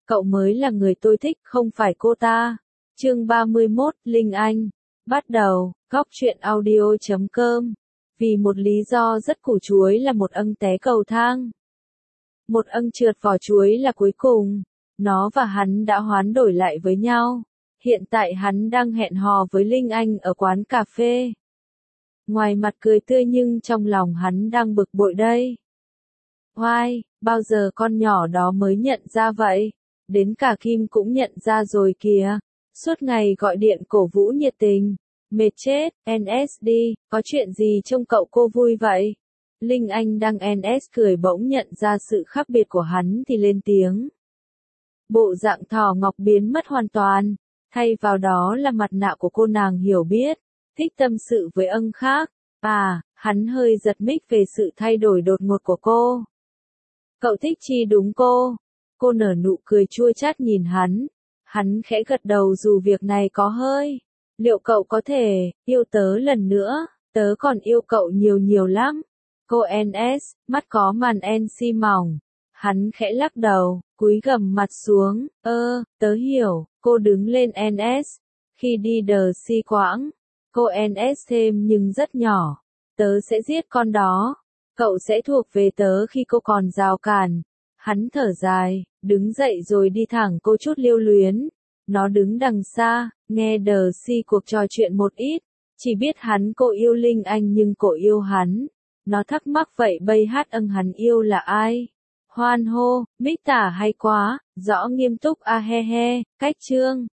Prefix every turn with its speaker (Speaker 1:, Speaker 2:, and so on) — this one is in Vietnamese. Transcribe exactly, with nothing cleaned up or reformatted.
Speaker 1: Cậu mới là người tôi thích, không phải cô ta. Chương ba mươi mốt, Linh Anh. Bắt đầu, góc truyện audio chấm com. Vì một lý do rất củ chuối là một âng té cầu thang. Một âng trượt vỏ chuối là cuối cùng. Nó và hắn đã hoán đổi lại với nhau. Hiện tại hắn đang hẹn hò với Linh Anh ở quán cà phê. Ngoài mặt cười tươi nhưng trong lòng hắn đang bực bội đây. Oai, bao giờ con nhỏ đó mới nhận ra vậy? Đến cả Kim cũng nhận ra rồi kìa. Suốt ngày gọi điện cổ vũ nhiệt tình. Mệt chết, en ét đi, có chuyện gì trông cậu cô vui vậy? Linh Anh đang en ét cười bỗng nhận ra sự khác biệt của hắn thì lên tiếng. Bộ dạng thỏ ngọc biến mất hoàn toàn, thay vào đó là mặt nạ của cô nàng hiểu biết, thích tâm sự với âng khác. À, hắn hơi giật mình về sự thay đổi đột ngột của cô. Cậu thích Chi đúng cô? Cô nở nụ cười chua chát nhìn hắn. Hắn khẽ gật đầu dù việc này có hơi. Liệu cậu có thể yêu tớ lần nữa? Tớ còn yêu cậu nhiều nhiều lắm. Cô en ét, mắt có màn en xê mỏng. Hắn khẽ lắc đầu, cúi gằm mặt xuống. Ơ, tớ hiểu. Cô đứng lên en ét. Khi đi đờ si quãng, cô en ét thêm nhưng rất nhỏ. Tớ sẽ giết con đó. Cậu sẽ thuộc về tớ khi cô còn rào cản. Hắn thở dài, đứng dậy rồi đi thẳng cô chút lưu luyến. Nó đứng đằng xa, nghe đờ si cuộc trò chuyện một ít. Chỉ biết hắn cô yêu Linh Anh nhưng cô yêu hắn. Nó thắc mắc vậy bây hát âng hắn yêu là ai? Hoan hô, mít tả hay quá, rõ nghiêm túc a he he, cách chương.